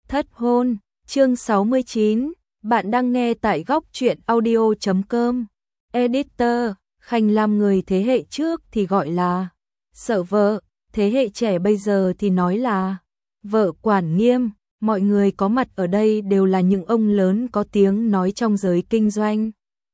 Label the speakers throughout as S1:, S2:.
S1: Thất hôn, chương 69, bạn đang nghe tại góc truyện audio.com. Editor, Khanh Lam người thế hệ trước thì gọi là sợ vợ, thế hệ trẻ bây giờ thì nói là vợ quản nghiêm. Mọi người có mặt ở đây đều là những ông lớn có tiếng nói trong giới kinh doanh.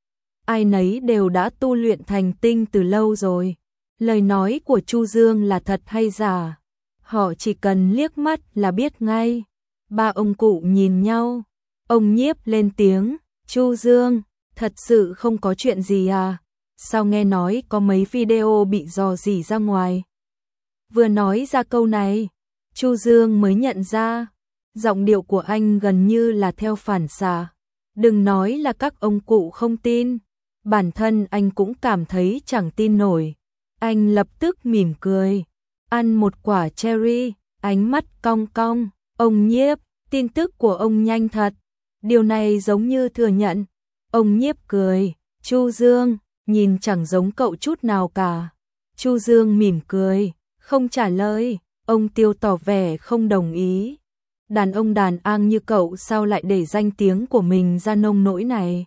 S1: Ai nấy đều đã tu luyện thành tinh từ lâu rồi. Lời nói của Chu Dương là thật hay giả, họ chỉ cần liếc mắt là biết ngay. Ba ông cụ nhìn nhau, ông Nhiếp lên tiếng, Chu Dương, thật sự không có chuyện gì à? Sao nghe nói có mấy video bị rò rỉ ra ngoài? Vừa nói ra câu này, Chu Dương mới nhận ra, giọng điệu của anh gần như là theo phản xạ. Đừng nói là các ông cụ không tin, bản thân anh cũng cảm thấy chẳng tin nổi. Anh lập tức mỉm cười, ăn một quả cherry, ánh mắt cong cong. Ông Nhiếp, tin tức của ông nhanh thật. Điều này giống như thừa nhận. Ông Nhiếp cười, Chu Dương, nhìn chẳng giống cậu chút nào cả. Chu Dương mỉm cười, không trả lời. Ông Tiêu tỏ vẻ không đồng ý. Đàn ông đàn an như cậu sao lại để danh tiếng của mình ra nông nỗi này?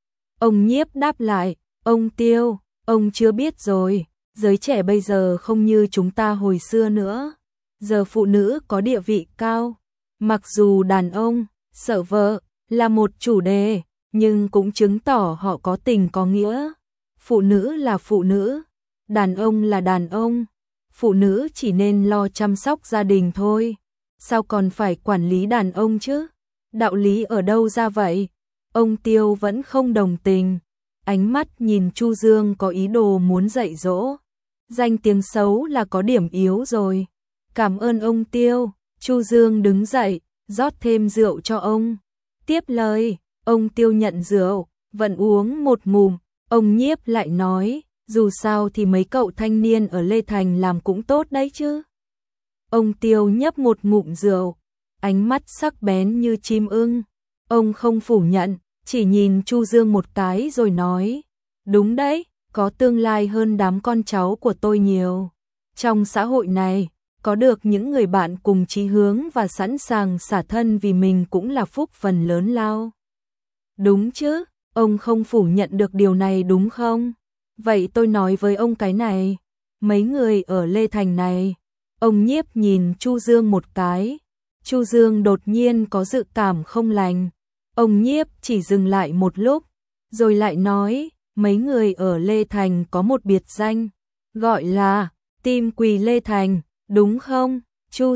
S1: Ông Nhiếp đáp lại, ông Tiêu, ông chưa biết rồi, giới trẻ bây giờ không như chúng ta hồi xưa nữa. Giờ phụ nữ có địa vị cao. Mặc dù đàn ông sợ vợ là một chủ đề, nhưng cũng chứng tỏ họ có tình có nghĩa. Phụ nữ là phụ nữ, đàn ông là đàn ông. Phụ nữ chỉ nên lo chăm sóc gia đình thôi. Sao còn phải quản lý đàn ông chứ? Đạo lý ở đâu ra vậy? Ông Tiêu vẫn không đồng tình. Ánh mắt nhìn Chu Dương có ý đồ muốn dạy dỗ. Danh tiếng xấu là có điểm yếu rồi. Cảm ơn ông Tiêu. Chu Dương đứng dậy, rót thêm rượu cho ông. Tiếp lời, ông Tiêu nhận rượu, vẫn uống một ngụm. Ông Nhiếp lại nói, dù sao thì mấy cậu thanh niên ở Lê Thành làm cũng tốt đấy chứ. Ông Tiêu nhấp một ngụm rượu, ánh mắt sắc bén như chim ưng. Ông không phủ nhận, chỉ nhìn Chu Dương một cái rồi nói, đúng đấy, có tương lai hơn đám con cháu của tôi nhiều. Trong xã hội này, có được những người bạn cùng chí hướng và sẵn sàng xả thân vì mình cũng là phúc phần lớn lao. Đúng chứ, ông không phủ nhận được điều này đúng không? Vậy tôi nói với ông cái này, mấy người ở Lê Thành này. Ông Nhiếp nhìn Chu Dương một cái. Chu Dương đột nhiên có dự cảm không lành. Ông Nhiếp chỉ dừng lại một lúc, rồi lại nói, mấy người ở Lê Thành có một biệt danh, gọi là Tim Quỳ Lê Thành, đúng không? Chu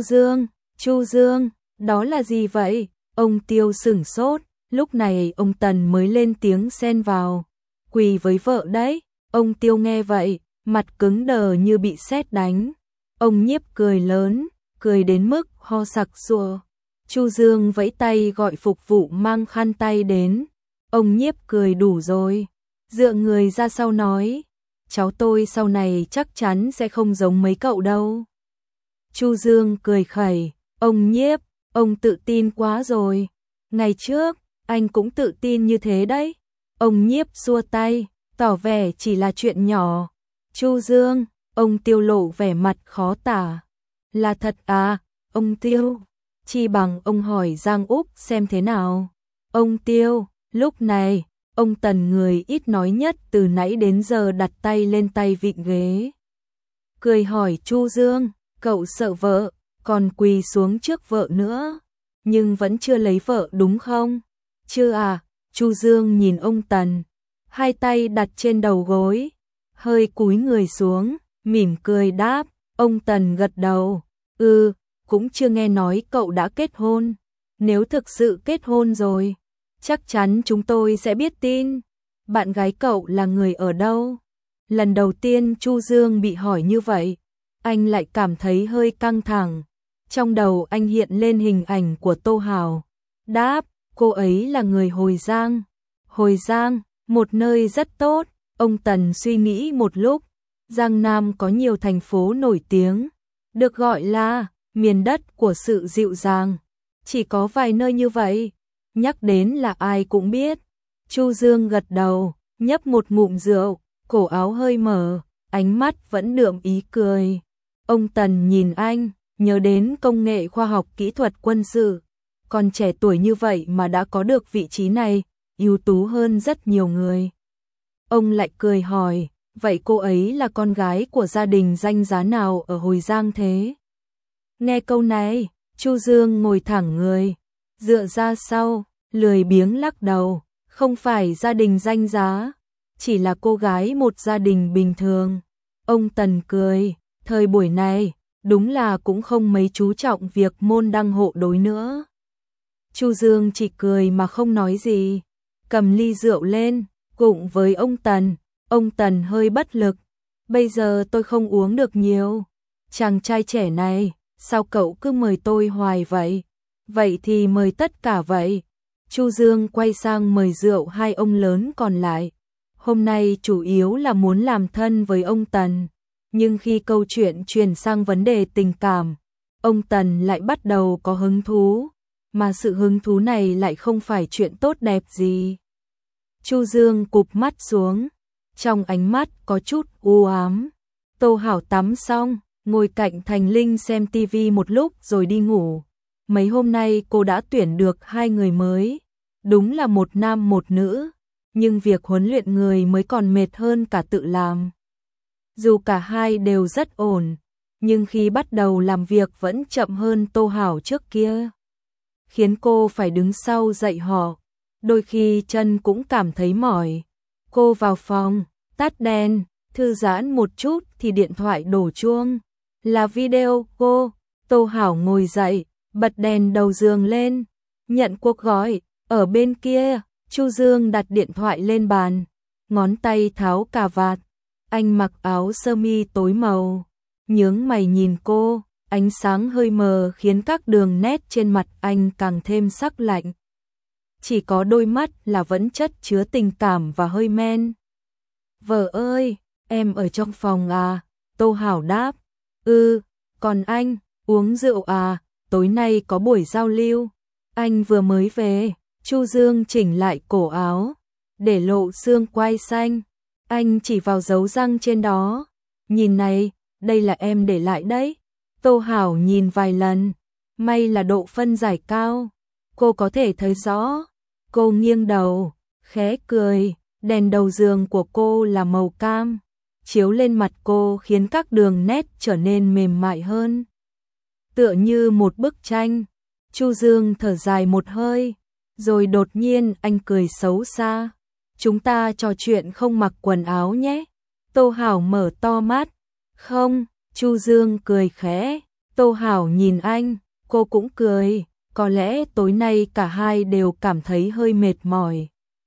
S1: Dương, đó là gì vậy? Ông Tiêu sửng sốt, lúc này ông Tần mới lên tiếng xen vào. Quỳ với vợ đấy. Ông Tiêu nghe vậy, mặt cứng đờ như bị sét đánh. Ông Nhiếp cười lớn, cười đến mức ho sặc sụa. Chu Dương vẫy tay gọi phục vụ mang khăn tay đến. Ông Nhiếp cười đủ rồi, dựa người ra sau nói, cháu tôi sau này chắc chắn sẽ không giống mấy cậu đâu. Chu Dương cười khẩy, ông Nhiếp, ông tự tin quá rồi. Ngày trước, anh cũng tự tin như thế đấy. Ông Nhiếp xua tay, tỏ vẻ chỉ là chuyện nhỏ. Chu Dương, ông Tiêu lộ vẻ mặt khó tả. Là thật à, ông Tiêu? Chi bằng ông hỏi Giang Úc xem thế nào. Ông Tiêu, lúc này, ông Tần người ít nói nhất từ nãy đến giờ đặt tay lên tay vịn ghế. Cười hỏi Chu Dương, cậu sợ vợ, còn quỳ xuống trước vợ nữa. Nhưng vẫn chưa lấy vợ đúng không? Chưa à, Chu Dương nhìn ông Tần, hai tay đặt trên đầu gối, hơi cúi người xuống, mỉm cười đáp, ông Tần gật đầu, cũng chưa nghe nói cậu đã kết hôn. Nếu thực sự kết hôn rồi, chắc chắn chúng tôi sẽ biết tin. Bạn gái cậu là người ở đâu? Lần đầu tiên Chu Dương bị hỏi như vậy, anh lại cảm thấy hơi căng thẳng. Trong đầu anh hiện lên hình ảnh của Tô Hào. Đáp, cô ấy là người Hồi Giang. Hồi Giang, một nơi rất tốt. Ông Tần suy nghĩ một lúc. Giang Nam có nhiều thành phố nổi tiếng, được gọi là miền đất của sự dịu dàng. Chỉ có vài nơi như vậy, nhắc đến là ai cũng biết. Chu Dương gật đầu, nhấp một ngụm rượu, cổ áo hơi mở, ánh mắt vẫn đượm ý cười. Ông Tần nhìn anh, nhớ đến công nghệ khoa học kỹ thuật quân sự. còn trẻ tuổi như vậy mà đã có được vị trí này, ưu tú hơn rất nhiều người. Ông lại cười hỏi, vậy cô ấy là con gái của gia đình danh giá nào ở Hồi Giang thế? Nghe câu này, Chu Dương ngồi thẳng người, dựa ra sau, lười biếng lắc đầu, không phải gia đình danh giá, chỉ là cô gái một gia đình bình thường. Ông Tần cười, thời buổi này, đúng là cũng không mấy chú trọng việc môn đăng hộ đối nữa. Chu Dương chỉ cười mà không nói gì, cầm ly rượu lên, cùng với ông Tần hơi bất lực. Bây giờ tôi không uống được nhiều. Chàng trai trẻ này, sao cậu cứ mời tôi hoài vậy? Vậy thì mời tất cả vậy. Chu Dương quay sang mời rượu hai ông lớn còn lại. Hôm nay chủ yếu là muốn làm thân với ông Tần. Nhưng khi câu chuyện chuyển sang vấn đề tình cảm, ông Tần lại bắt đầu có hứng thú. Mà sự hứng thú này lại không phải chuyện tốt đẹp gì. Chu Dương cụp mắt xuống, trong ánh mắt có chút u ám. Tô Hảo tắm xong, ngồi cạnh Thành Linh xem tivi một lúc rồi đi ngủ. Mấy hôm nay cô đã tuyển được 2 người mới, đúng là một nam một nữ, nhưng việc huấn luyện người mới còn mệt hơn cả tự làm. Dù cả hai đều rất ổn, nhưng khi bắt đầu làm việc vẫn chậm hơn Tô Hảo trước kia, khiến cô phải đứng sau dạy họ. Đôi khi chân cũng cảm thấy mỏi. Cô vào phòng, tắt đèn, thư giãn một chút thì điện thoại đổ chuông. Là video cô. Tô Hảo ngồi dậy, bật đèn đầu giường lên, nhận cuộc gọi. Ở bên kia, Chu Dương đặt điện thoại lên bàn, ngón tay tháo cà vạt. Anh mặc áo sơ mi tối màu, nhướng mày nhìn cô, ánh sáng hơi mờ khiến các đường nét trên mặt anh càng thêm sắc lạnh. Chỉ có đôi mắt là vẫn chất chứa tình cảm và hơi men. Vợ ơi, em ở trong phòng à? Tô Hảo đáp. Còn anh, uống rượu à? Tối nay có buổi giao lưu. Anh vừa mới về. Chu Dương chỉnh lại cổ áo, để lộ xương quai xanh. Anh chỉ vào dấu răng trên đó. Nhìn này, đây là em để lại đấy. Tô Hảo nhìn vài lần. May là độ phân giải cao, cô có thể thấy rõ. Cô nghiêng đầu, khẽ cười. Đèn đầu giường của cô là màu cam, chiếu lên mặt cô khiến các đường nét trở nên mềm mại hơn, tựa như một bức tranh. Chu Dương thở dài một hơi, rồi đột nhiên anh cười xấu xa. Chúng ta trò chuyện không mặc quần áo nhé. Tô Hảo mở to mắt. Không. Chu Dương cười khẽ. Tô Hảo nhìn anh, cô cũng cười. Có lẽ tối nay cả hai đều cảm thấy hơi mệt mỏi.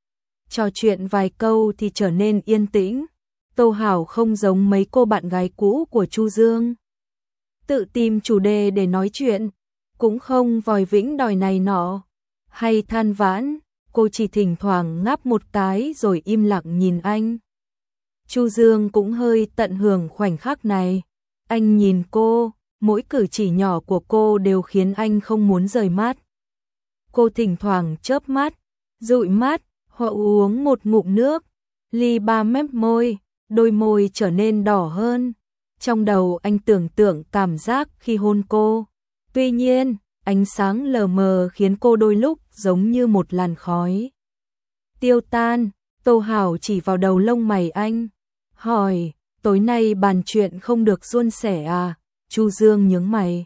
S1: Trò chuyện vài câu thì trở nên yên tĩnh. Tô Hảo không giống mấy cô bạn gái cũ của Chu Dương, tự tìm chủ đề để nói chuyện, cũng không vòi vĩnh đòi này nọ, hay than vãn. Cô chỉ thỉnh thoảng ngáp một cái rồi im lặng nhìn anh. Chu Dương cũng hơi tận hưởng khoảnh khắc này. Anh nhìn cô, mỗi cử chỉ nhỏ của cô đều khiến anh không muốn rời mắt. Cô thỉnh thoảng chớp mắt, dụi mắt, hoặc uống một ngụm nước. Ly ba mép môi, đôi môi trở nên đỏ hơn. Trong đầu anh tưởng tượng cảm giác khi hôn cô. Tuy nhiên, ánh sáng lờ mờ khiến cô đôi lúc giống như một làn khói tiêu tan. Tô Hảo chỉ vào đầu lông mày anh, hỏi, tối nay bàn chuyện không được suôn sẻ à? Chu Dương nhướng mày.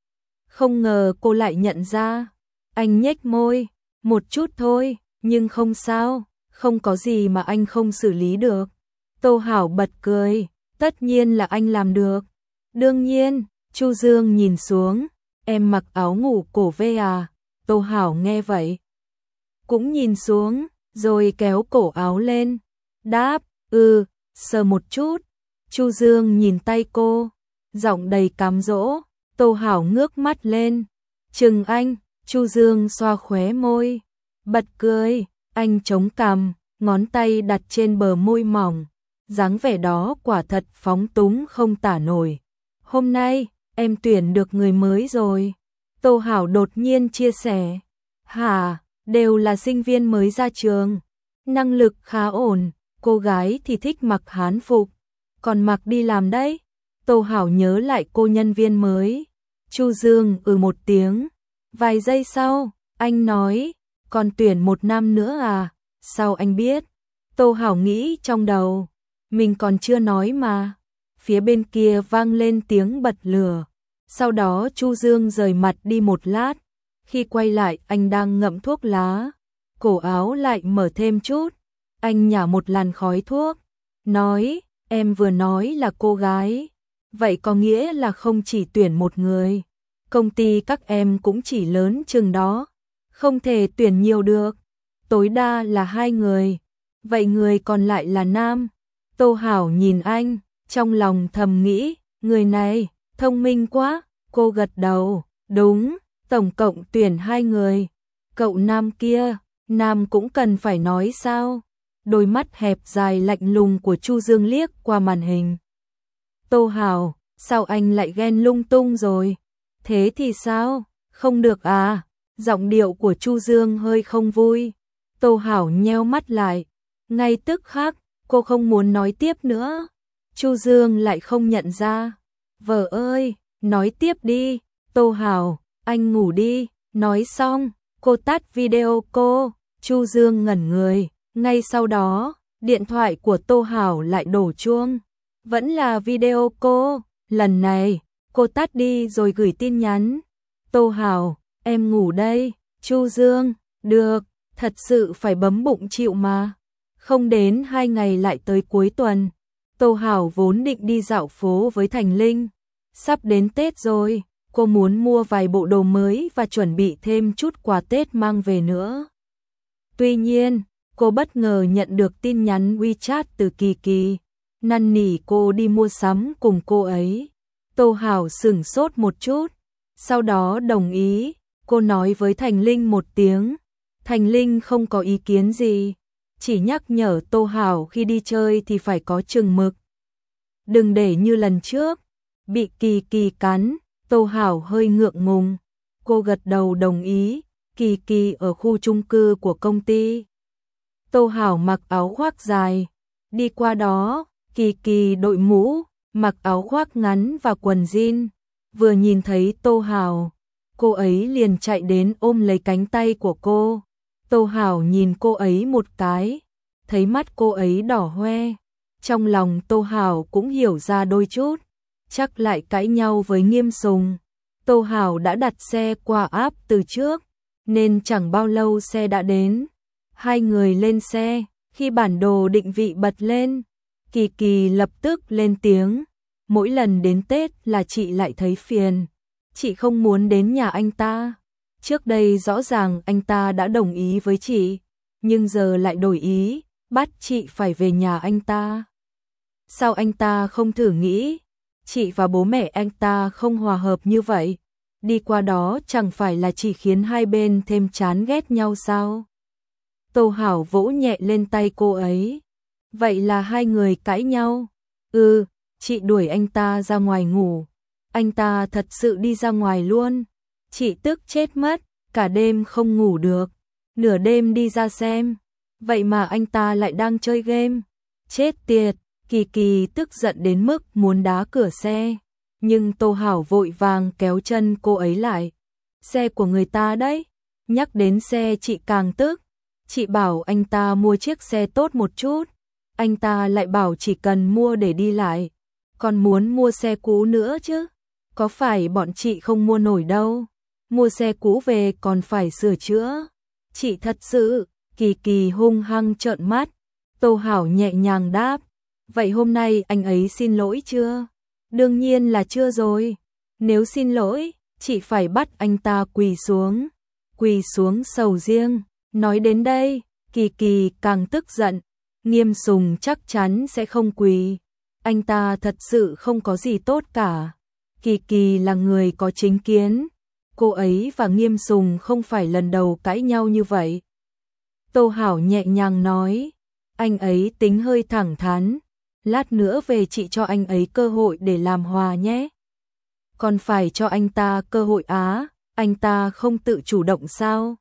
S1: Không ngờ cô lại nhận ra. Anh nhếch môi, một chút thôi, nhưng không sao, không có gì mà anh không xử lý được. Tô Hảo bật cười, tất nhiên là anh làm được. Đương nhiên. Chu Dương nhìn xuống, em mặc áo ngủ cổ ve à? Tô Hảo nghe vậy, cũng nhìn xuống, rồi kéo cổ áo lên, đáp, sờ một chút. Chu Dương nhìn tay cô, giọng đầy cám dỗ. Tô Hảo ngước mắt lên, chừng anh. Chu Dương xoa khóe môi, bật cười. Anh chống cằm, ngón tay đặt trên bờ môi mỏng, dáng vẻ đó quả thật phóng túng không tả nổi. Hôm nay, em tuyển được người mới rồi. Tô Hảo đột nhiên chia sẻ. Hả, đều là sinh viên mới ra trường, năng lực khá ổn, cô gái thì thích mặc hán phục, còn mặc đi làm đấy. Tô Hảo nhớ lại cô nhân viên mới. Chu Dương một tiếng. Vài giây sau, Anh nói, còn tuyển một năm nữa à? Sao anh biết? Tô Hảo nghĩ trong đầu, mình còn chưa nói mà. Phía bên kia vang lên tiếng bật lửa. Sau đó Chu Dương rời mặt đi một lát. Khi quay lại anh đang ngậm thuốc lá. Cổ áo lại mở thêm chút. Anh nhả một làn khói thuốc. Nói, em vừa nói là cô gái. Vậy có nghĩa là không chỉ tuyển một người. Công ty các em cũng chỉ lớn chừng đó. Không thể tuyển nhiều được. Tối đa là 2 người. Vậy người còn lại là nam. Tô Hảo nhìn anh, trong lòng thầm nghĩ, người này, thông minh quá. Cô gật đầu, đúng, tổng cộng tuyển 2 người. Cậu nam kia, nam cũng cần phải nói sao? Đôi mắt hẹp dài lạnh lùng của Chu Dương liếc qua màn hình. Tô Hảo, sao anh lại ghen lung tung rồi? Thế thì sao? Không được à? Giọng điệu của Chu Dương hơi không vui. Tô Hảo nheo mắt lại. Ngay tức khắc, cô không muốn nói tiếp nữa. Chu Dương lại không nhận ra. Vợ ơi, nói tiếp đi. Tô Hảo, anh ngủ đi. Nói xong, cô tắt video cô. Chu Dương ngẩn người. Ngay sau đó, điện thoại của Tô Hảo lại đổ chuông. Vẫn là video cô. Lần này, cô tắt đi rồi gửi tin nhắn. Tô Hảo, em ngủ đây. Chu Dương, được, thật sự phải bấm bụng chịu mà. Không đến 2 ngày lại tới cuối tuần. Tô Hảo vốn định đi dạo phố với Thành Linh. Sắp đến Tết rồi, cô muốn mua vài bộ đồ mới và chuẩn bị thêm chút quà Tết mang về nữa. Tuy nhiên, cô bất ngờ nhận được tin nhắn WeChat từ Kỳ Kỳ, năn nỉ cô đi mua sắm cùng cô ấy. Tô Hảo sửng sốt một chút, sau đó đồng ý. Cô nói với Thành Linh một tiếng. Thành Linh không có ý kiến gì, chỉ nhắc nhở Tô Hảo khi đi chơi thì phải có chừng mực. Đừng để như lần trước, bị Kỳ Kỳ cắn. Tô Hảo hơi ngượng ngùng. Cô gật đầu đồng ý. Kỳ Kỳ ở khu chung cư của công ty. Tô Hảo mặc áo khoác dài. Đi qua đó, Kỳ Kỳ đội mũ, mặc áo khoác ngắn và quần jean. Vừa nhìn thấy Tô Hảo, cô ấy liền chạy đến ôm lấy cánh tay của cô. Tô Hảo nhìn cô ấy một cái, thấy mắt cô ấy đỏ hoe. Trong lòng Tô Hảo cũng hiểu ra đôi chút, chắc lại cãi nhau với Nghiêm Sùng. Tô Hảo đã đặt xe qua app từ trước, nên chẳng bao lâu xe đã đến. Hai người lên xe, khi bản đồ định vị bật lên, Kỳ Kỳ lập tức lên tiếng. Mỗi lần đến Tết là chị lại thấy phiền. Chị không muốn đến nhà anh ta. Trước đây rõ ràng anh ta đã đồng ý với chị, nhưng giờ lại đổi ý, bắt chị phải về nhà anh ta. Sao anh ta không thử nghĩ, chị và bố mẹ anh ta không hòa hợp như vậy, đi qua đó chẳng phải là chỉ khiến hai bên thêm chán ghét nhau sao? Tô Hảo vỗ nhẹ lên tay cô ấy. Vậy là hai người cãi nhau? Ừ, chị đuổi anh ta ra ngoài ngủ. Anh ta thật sự đi ra ngoài luôn. Chị tức chết mất, cả đêm không ngủ được. Nửa đêm đi ra xem, vậy mà anh ta lại đang chơi game. Chết tiệt, Kỳ Kỳ tức giận đến mức muốn đá cửa xe. Nhưng Tô Hảo vội vàng kéo chân cô ấy lại. Xe của người ta đấy. Nhắc đến xe chị càng tức. Chị bảo anh ta mua chiếc xe tốt một chút. Anh ta lại bảo chỉ cần mua để đi lại. Còn muốn mua xe cũ nữa chứ. Có phải bọn chị không mua nổi đâu. Mua xe cũ về còn phải sửa chữa. Chị thật sự. Kỳ Kỳ hung hăng trợn mắt. Tô Hảo nhẹ nhàng đáp. Vậy hôm nay anh ấy xin lỗi chưa? Đương nhiên là chưa rồi. Nếu xin lỗi, chị phải bắt anh ta quỳ xuống. Quỳ xuống sầu riêng. Nói đến đây, Kỳ Kỳ càng tức giận. Nghiêm Sùng chắc chắn sẽ không quỳ. Anh ta thật sự không có gì tốt cả. Kỳ Kỳ là người có chính kiến. Cô ấy và Nghiêm Sùng không phải lần đầu cãi nhau như vậy. Tô Hảo nhẹ nhàng nói. Anh ấy tính hơi thẳng thắn. Lát nữa về chị cho anh ấy cơ hội để làm hòa nhé. Còn phải cho anh ta cơ hội á, anh ta không tự chủ động sao?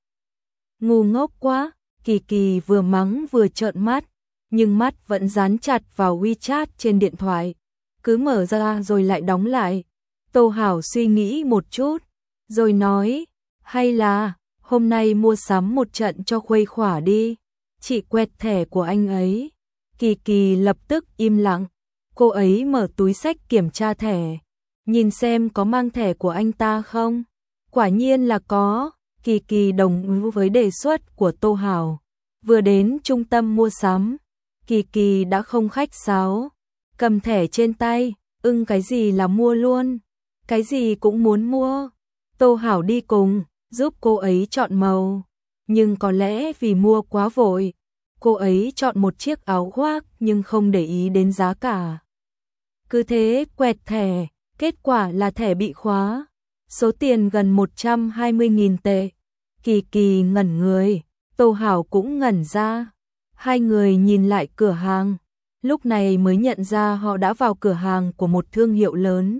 S1: Ngu ngốc quá, Kỳ Kỳ vừa mắng vừa trợn mắt, nhưng mắt vẫn dán chặt vào WeChat trên điện thoại. Cứ mở ra rồi lại đóng lại. Tô Hảo suy nghĩ một chút, rồi nói, hay là hôm nay mua sắm một trận cho khuây khỏa đi, chị quẹt thẻ của anh ấy. Kỳ Kỳ lập tức im lặng, cô ấy mở túi xách kiểm tra thẻ, nhìn xem có mang thẻ của anh ta không. Quả nhiên là có, Kỳ Kỳ đồng ý với đề xuất của Tô Hảo. Vừa đến trung tâm mua sắm, Kỳ Kỳ đã không khách sáo, cầm thẻ trên tay, cái gì là mua luôn, cái gì cũng muốn mua. Tô Hảo đi cùng, giúp cô ấy chọn màu, nhưng có lẽ vì mua quá vội, cô ấy chọn một chiếc áo khoác nhưng không để ý đến giá cả. Cứ thế quẹt thẻ, kết quả là thẻ bị khóa, số tiền gần 120.000 tệ. Kỳ Kỳ ngẩn người, Tô Hảo cũng ngẩn ra. Hai người nhìn lại cửa hàng, lúc này mới nhận ra họ đã vào cửa hàng của một thương hiệu lớn.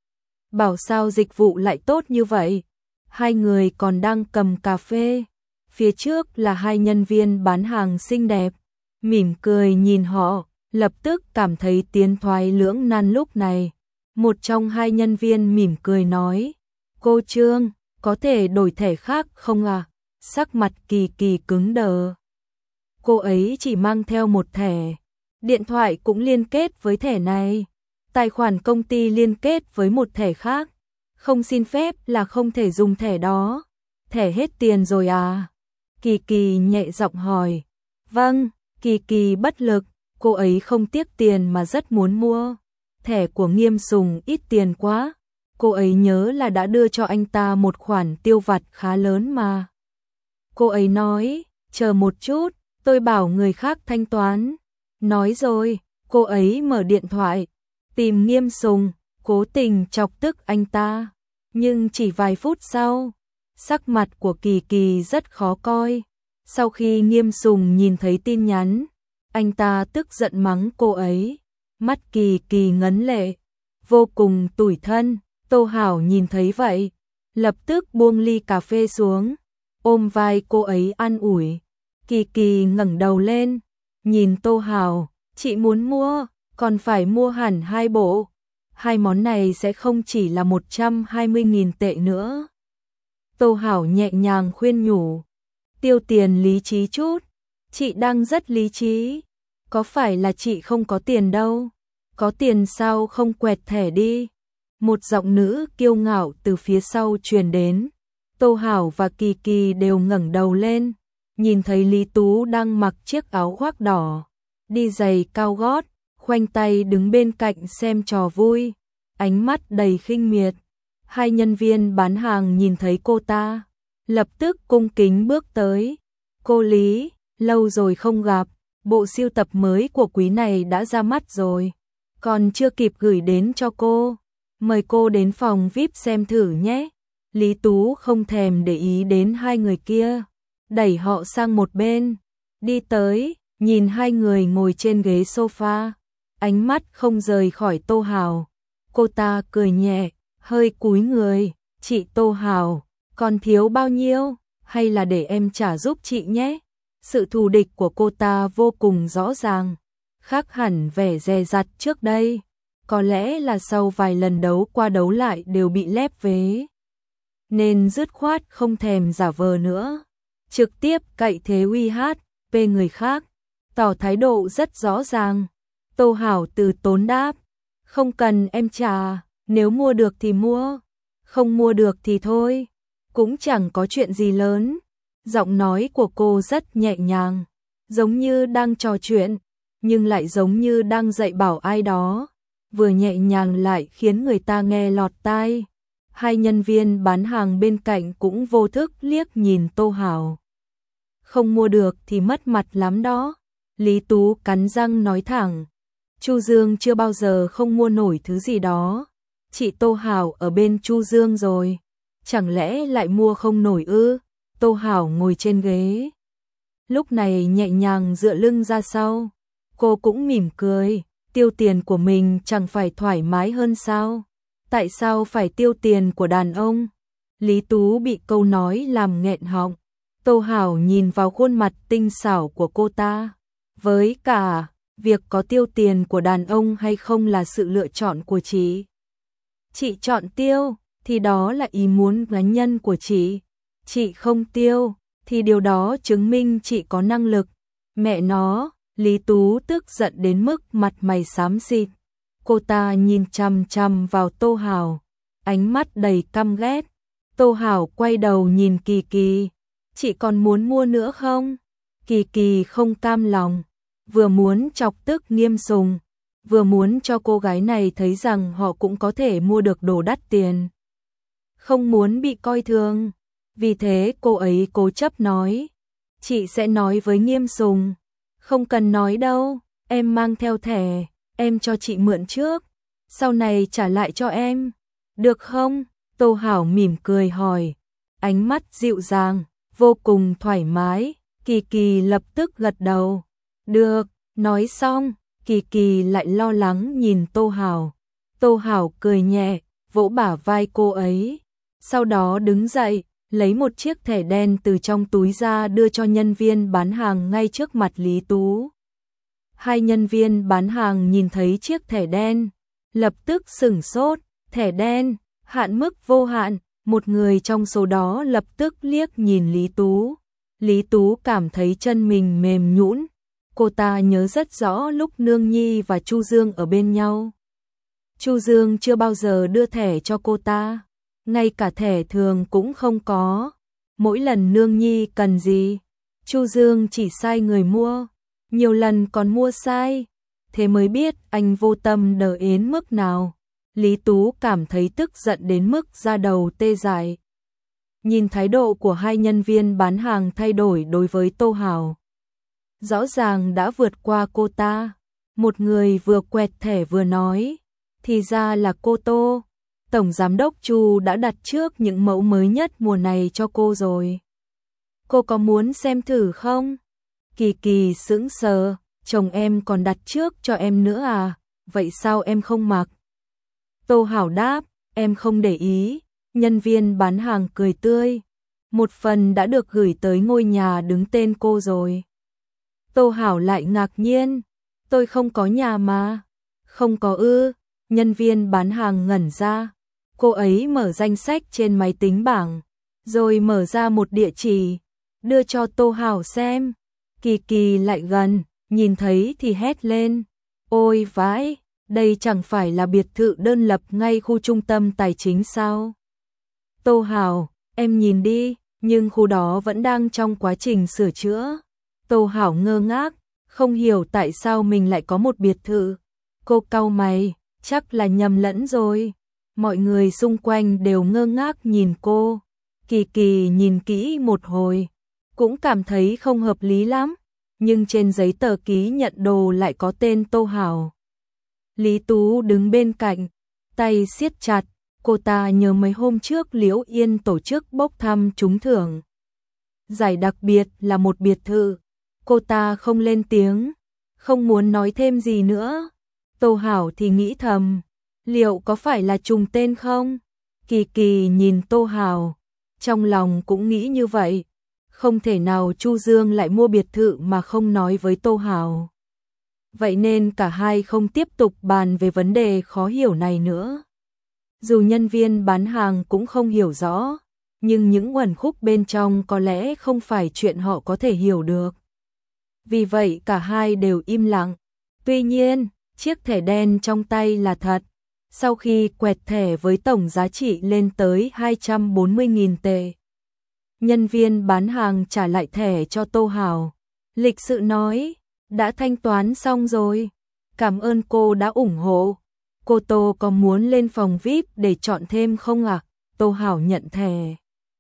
S1: Bảo sao dịch vụ lại tốt như vậy? Hai người còn đang cầm cà phê, phía trước là hai nhân viên bán hàng xinh đẹp, mỉm cười nhìn họ, lập tức cảm thấy tiến thoái lưỡng nan. Lúc này, một trong hai nhân viên mỉm cười nói, cô Trương, có thể đổi thẻ khác không à? Sắc mặt Kỳ Kỳ cứng đờ. Cô ấy chỉ mang theo một thẻ, điện thoại cũng liên kết với thẻ này, tài khoản công ty liên kết với một thẻ khác, không xin phép là không thể dùng thẻ đó. Thẻ hết tiền rồi à? Kỳ Kỳ nhẹ giọng hỏi. Vâng, Kỳ Kỳ bất lực, cô ấy không tiếc tiền mà rất muốn mua. Thẻ của Nghiêm Sùng ít tiền quá, cô ấy nhớ là đã đưa cho anh ta một khoản tiêu vặt khá lớn mà. Cô ấy nói, chờ một chút, tôi bảo người khác thanh toán. Nói rồi, cô ấy mở điện thoại, tìm Nghiêm Sùng, cố tình chọc tức anh ta. Nhưng chỉ vài phút sau, sắc mặt của Kỳ Kỳ rất khó coi. Sau khi Nghiêm Sùng nhìn thấy tin nhắn, anh ta tức giận mắng cô ấy. Mắt Kỳ Kỳ ngấn lệ, vô cùng tủi thân. Tô Hảo nhìn thấy vậy, lập tức buông ly cà phê xuống, ôm vai cô ấy an ủi. Kỳ Kỳ ngẩng đầu lên, nhìn Tô Hảo, chị muốn mua, còn phải mua hẳn 2 bộ. 2 món này sẽ không chỉ là 120.000 tệ nữa. Tô Hảo nhẹ nhàng khuyên nhủ, tiêu tiền lý trí chút, chị đang rất lý trí. Có phải là chị không có tiền đâu, có tiền sao không quẹt thẻ đi. Một giọng nữ kiêu ngạo từ phía sau truyền đến. Tô Hảo và Kỳ Kỳ đều ngẩng đầu lên, nhìn thấy Lý Tú đang mặc chiếc áo khoác đỏ, đi giày cao gót, khoanh tay đứng bên cạnh xem trò vui, ánh mắt đầy khinh miệt. Hai nhân viên bán hàng nhìn thấy cô ta, lập tức cung kính bước tới. Cô Lý, lâu rồi không gặp, bộ sưu tập mới của quý này đã ra mắt rồi, còn chưa kịp gửi đến cho cô. Mời cô đến phòng VIP xem thử nhé. Lý Tú không thèm để ý đến hai người kia, đẩy họ sang một bên, đi tới, nhìn hai người ngồi trên ghế sofa, ánh mắt không rời khỏi Tô Hảo. Cô ta cười nhẹ, hơi cúi người, chị Tô Hảo, còn thiếu bao nhiêu, hay là để em trả giúp chị nhé. Sự thù địch của cô ta vô cùng rõ ràng, khác hẳn vẻ dè dặt trước đây. Có lẽ là sau vài lần đấu qua đấu lại đều bị lép vế, nên dứt khoát không thèm giả vờ nữa, trực tiếp cậy thế uy hát về người khác, tỏ thái độ rất rõ ràng. Tô Hảo từ tốn đáp, không cần em trả, nếu mua được thì mua, không mua được thì thôi, cũng chẳng có chuyện gì lớn. Giọng nói của cô rất nhẹ nhàng, giống như đang trò chuyện, nhưng lại giống như đang dạy bảo ai đó, vừa nhẹ nhàng lại khiến người ta nghe lọt tai. Hai nhân viên bán hàng bên cạnh cũng vô thức liếc nhìn Tô Hảo. Không mua được thì mất mặt lắm đó. Lý Tú cắn răng nói thẳng. Chu Dương chưa bao giờ không mua nổi thứ gì đó. Chị Tô Hảo ở bên Chu Dương rồi, chẳng lẽ lại mua không nổi ư? Tô Hảo ngồi trên ghế, lúc này nhẹ nhàng dựa lưng ra sau. Cô cũng mỉm cười, tiêu tiền của mình chẳng phải thoải mái hơn sao? Tại sao phải tiêu tiền của đàn ông? Lý Tú bị câu nói làm nghẹn họng. Tô Hảo nhìn vào khuôn mặt tinh xảo của cô ta. Với cả, việc có tiêu tiền của đàn ông hay không là sự lựa chọn của chị. Chị chọn tiêu, thì đó là ý muốn cá nhân của chị. chị không tiêu, thì điều đó chứng minh chị có năng lực. Mẹ nó, Lý Tú tức giận đến mức mặt mày xám xịt. Cô ta nhìn chằm chằm vào Tô Hảo, ánh mắt đầy căm ghét. Tô Hảo quay đầu nhìn Kỳ Kỳ, chị còn muốn mua nữa không? Kỳ Kỳ không cam lòng, vừa muốn chọc tức Nghiêm Sùng, vừa muốn cho cô gái này thấy rằng họ cũng có thể mua được đồ đắt tiền. Không muốn bị coi thường, vì thế cô ấy cố chấp nói, chị sẽ nói với Nghiêm Sùng. Không cần nói đâu, em mang theo thẻ, em cho chị mượn trước, sau này trả lại cho em, được không? Tô Hảo mỉm cười hỏi, ánh mắt dịu dàng, vô cùng thoải mái. Kỳ Kỳ lập tức gật đầu, được. Nói xong, Kỳ Kỳ lại lo lắng nhìn Tô Hảo. Tô Hảo cười nhẹ, vỗ bả vai cô ấy, sau đó đứng dậy, lấy một chiếc thẻ đen từ trong túi ra đưa cho nhân viên bán hàng ngay trước mặt Lý Tú. Hai nhân viên bán hàng nhìn thấy chiếc thẻ đen, lập tức sửng sốt, thẻ đen, hạn mức vô hạn, một người trong số đó lập tức liếc nhìn Lý Tú. Lý Tú cảm thấy chân mình mềm nhũn, cô ta nhớ rất rõ lúc Nương Nhi và Chu Dương ở bên nhau. Chu Dương chưa bao giờ đưa thẻ cho cô ta, ngay cả thẻ thường cũng không có. Mỗi lần Nương Nhi cần gì, Chu Dương chỉ sai người mua, nhiều lần còn mua sai, thế mới biết anh vô tâm đờ ến mức nào. Lý Tú cảm thấy tức giận đến mức da đầu tê dại. Nhìn thái độ của hai nhân viên bán hàng thay đổi đối với Tô Hảo, rõ ràng đã vượt qua cô ta. Một người vừa quẹt thẻ vừa nói, thì ra là cô Tô, Tổng Giám đốc Chu đã đặt trước những mẫu mới nhất mùa này cho cô rồi. Cô có muốn xem thử không? Kỳ Kỳ sững sờ, chồng em còn đặt trước cho em nữa à, vậy sao em không mặc? Tô Hảo đáp, em không để ý. Nhân viên bán hàng cười tươi, một phần đã được gửi tới ngôi nhà đứng tên cô rồi. Tô Hảo lại ngạc nhiên, tôi không có nhà mà. Không có ư? Nhân viên bán hàng ngẩn ra, cô ấy mở danh sách trên máy tính bảng, rồi mở ra một địa chỉ, đưa cho Tô Hảo xem. Kỳ Kỳ lại gần, nhìn thấy thì hét lên, ôi vãi, đây chẳng phải là biệt thự đơn lập ngay khu trung tâm tài chính sao? Tô Hảo, em nhìn đi, nhưng khu đó vẫn đang trong quá trình sửa chữa. Tô Hảo ngơ ngác, không hiểu tại sao mình lại có một biệt thự. Cô cau mày, chắc là nhầm lẫn rồi. Mọi người xung quanh đều ngơ ngác nhìn cô. Kỳ Kỳ nhìn kỹ một hồi, cũng cảm thấy không hợp lý lắm, nhưng trên giấy tờ ký nhận đồ lại có tên Tô Hảo. Lý Tú đứng bên cạnh, tay siết chặt. Cô ta nhớ mấy hôm trước Liễu Yên tổ chức bốc thăm trúng thưởng. Giải đặc biệt là một biệt thự. Cô ta không lên tiếng, không muốn nói thêm gì nữa. Tô Hảo thì nghĩ thầm, liệu có phải là trùng tên không? Kỳ Kỳ nhìn Tô Hảo, trong lòng cũng nghĩ như vậy. Không thể nào Chu Dương lại mua biệt thự mà không nói với Tô Hảo. Vậy nên cả hai không tiếp tục bàn về vấn đề khó hiểu này nữa. Dù nhân viên bán hàng cũng không hiểu rõ, nhưng những uẩn khúc bên trong có lẽ không phải chuyện họ có thể hiểu được. Vì vậy cả hai đều im lặng. Tuy nhiên, chiếc thẻ đen trong tay là thật. Sau khi quẹt thẻ với tổng giá trị lên tới 240.000 tệ, nhân viên bán hàng trả lại thẻ cho Tô Hảo. Lịch sự nói, đã thanh toán xong rồi. Cảm ơn cô đã ủng hộ. Cô Tô có muốn lên phòng VIP để chọn thêm không ạ? Tô Hảo nhận thẻ.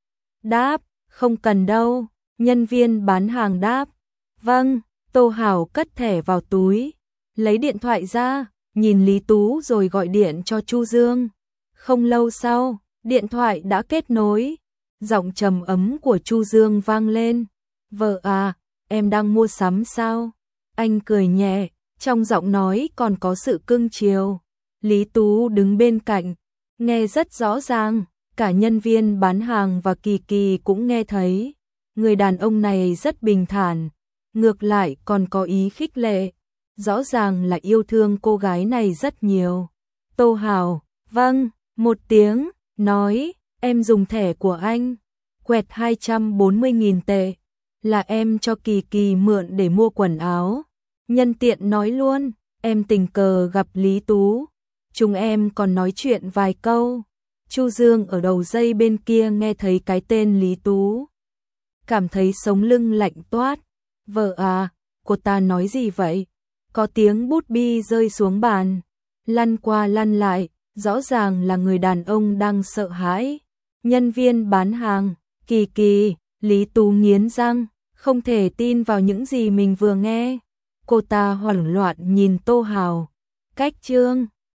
S1: Đáp, không cần đâu. Nhân viên bán hàng đáp. Vâng, Tô Hảo cất thẻ vào túi, lấy điện thoại ra, nhìn Lý Tú rồi gọi điện cho Chu Dương. Không lâu sau, điện thoại đã kết nối. Giọng trầm ấm của Chu Dương vang lên. Vợ à, em đang mua sắm sao? Anh cười nhẹ, trong giọng nói còn có sự cưng chiều. Lý Tú đứng bên cạnh, nghe rất rõ ràng, cả nhân viên bán hàng và Kỳ Kỳ cũng nghe thấy. Người đàn ông này rất bình thản, ngược lại còn có ý khích lệ, rõ ràng là yêu thương cô gái này rất nhiều. Tô Hảo, vâng, một tiếng, nói, em dùng thẻ của anh. quẹt 240.000 tệ, là em cho Kỳ Kỳ mượn để mua quần áo. Nhân tiện nói luôn, em tình cờ gặp Lý Tú, chúng em còn nói chuyện vài câu. Chu Dương ở đầu dây bên kia nghe thấy cái tên Lý Tú, cảm thấy sống lưng lạnh toát. Vợ à, cô ta nói gì vậy? Có tiếng bút bi rơi xuống bàn, lăn qua lăn lại, rõ ràng là người đàn ông đang sợ hãi. Nhân viên bán hàng, Kỳ Kỳ, Lý Tú nghiến răng, không thể tin vào những gì mình vừa nghe. Cô ta hoảng loạn nhìn Tô Hào. Cách Trương